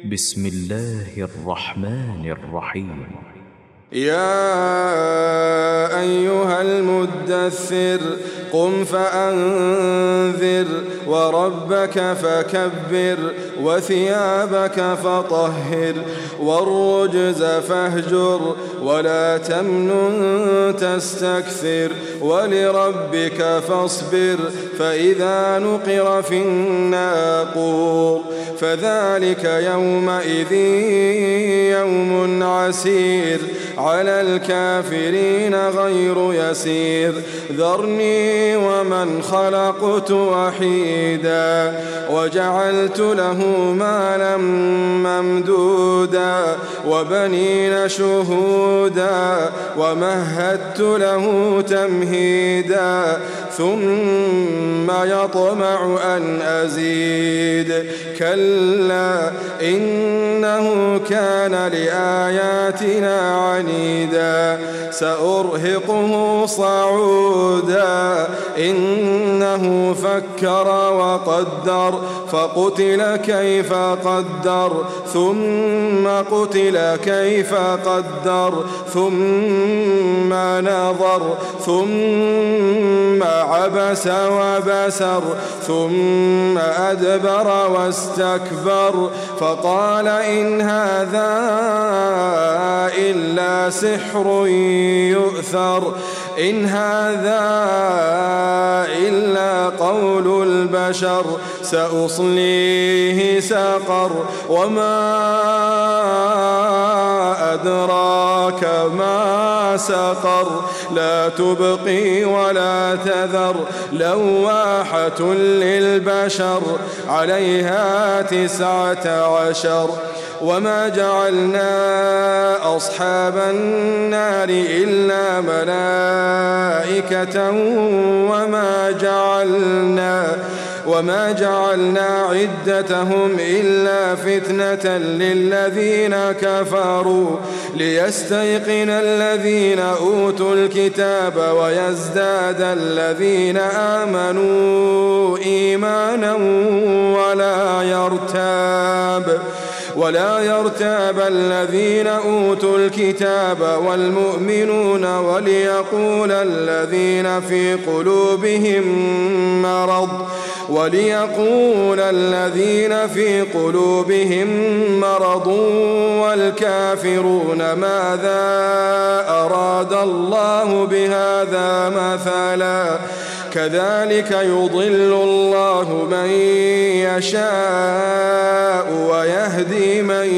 بسم الله الرحمن الرحيم. يا أيها المدثر قم فأنذر وربك فكبر وثيابك فطهر والرجز فاهجر ولا تمنن تستكثر ولربك فاصبر فإذا نقر في الناقور فذلك يومئذ يوم عسير على الكافرين غير يسير ذرني ومن خلقت وحيدا وجعلت له مالا ممدودا وبنين شهودا ومهدت له تمهيدا ثم يطمع أن أزيد كلا إنه كان لآياتنا عنيدا سأرهقه صعودا إنه فكر وقدر فقتل كيف قدر ثم قتل كيف قدر ثم نظر ثم عبس وبسر ثم أدبر واستكبر فقال إن هذا إلا سحر يؤثر إن هذا إلا قول البشر سأصليه سقر وما أدراك ما سقر لا تبقي ولا تذر لواحة للبشر عليها 19 وما جعلنا أصحاب النار إلا ملائكة وما جعلنا عدتهم إلا فتنة للذين كفروا ليستيقن الذين أوتوا الكتاب ويزداد الذين آمنوا إيمانا ولا يرتاب الذين أوتوا الكتاب والمؤمنون وليقول الذين في قلوبهم مرض والكافرون ماذا أراد الله بهذا مثلا كذلك يضل الله من يشاء ويهدي من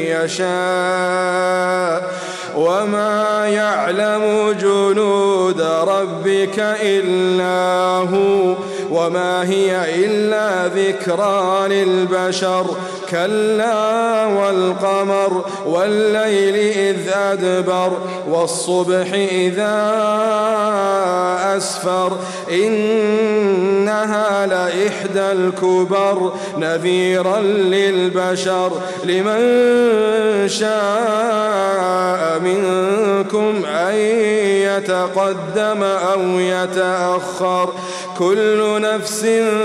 يشاء وما يعلم جنود ربك إلا هو وما هي إلا ذكرى للبشر كلا والقمر والليل إذ أدبر والصبح إذا أسفر إنها لإحدى الكبر نذيرا للبشر لمن شاء منكم أن يتقدم أو يتأخر كل نفس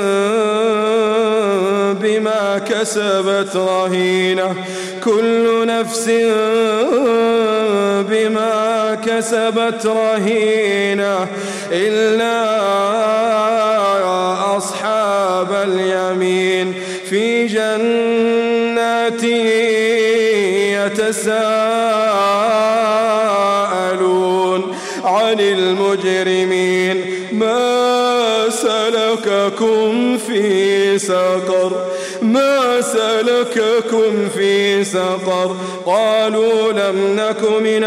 بما كسبت رهينة كل نفس بما كسبت رهينة إلا أصحاب اليمين في جنات يتساءلون عن المجرمين ما سلككم في سقر قالوا لم نك من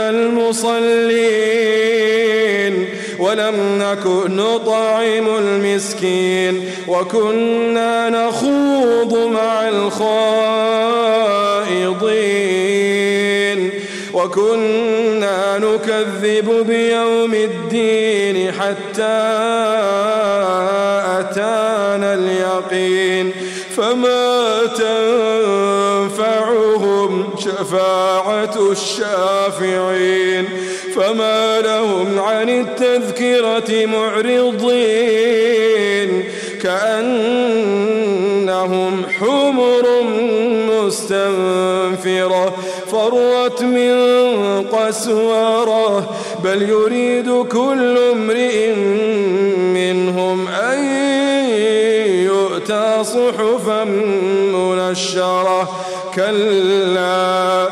المصلين ولم نك نطعم المسكين وكنا نخوض مع الخائضين وكنا نكذب بيوم الدين حتى أتانا اليقين فما تنفعهم شفاعة الشافعين فما لهم عن التذكرة معرضين كأنهم حمر مستنفرة فرت من قسورة بل يريد كل امرئ منهم أن يؤتى صحفا منشرة كلا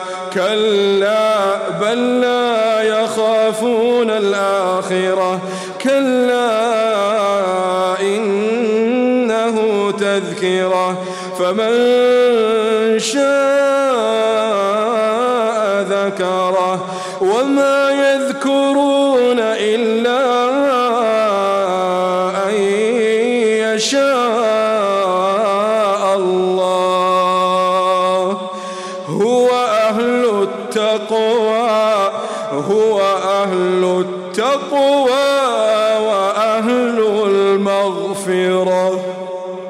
بل لا يخافون الآخرة كلا إنه تذكرة فمن شاء ذكره وما يذكرون إلا أن يشاء الله هو أهل التقوى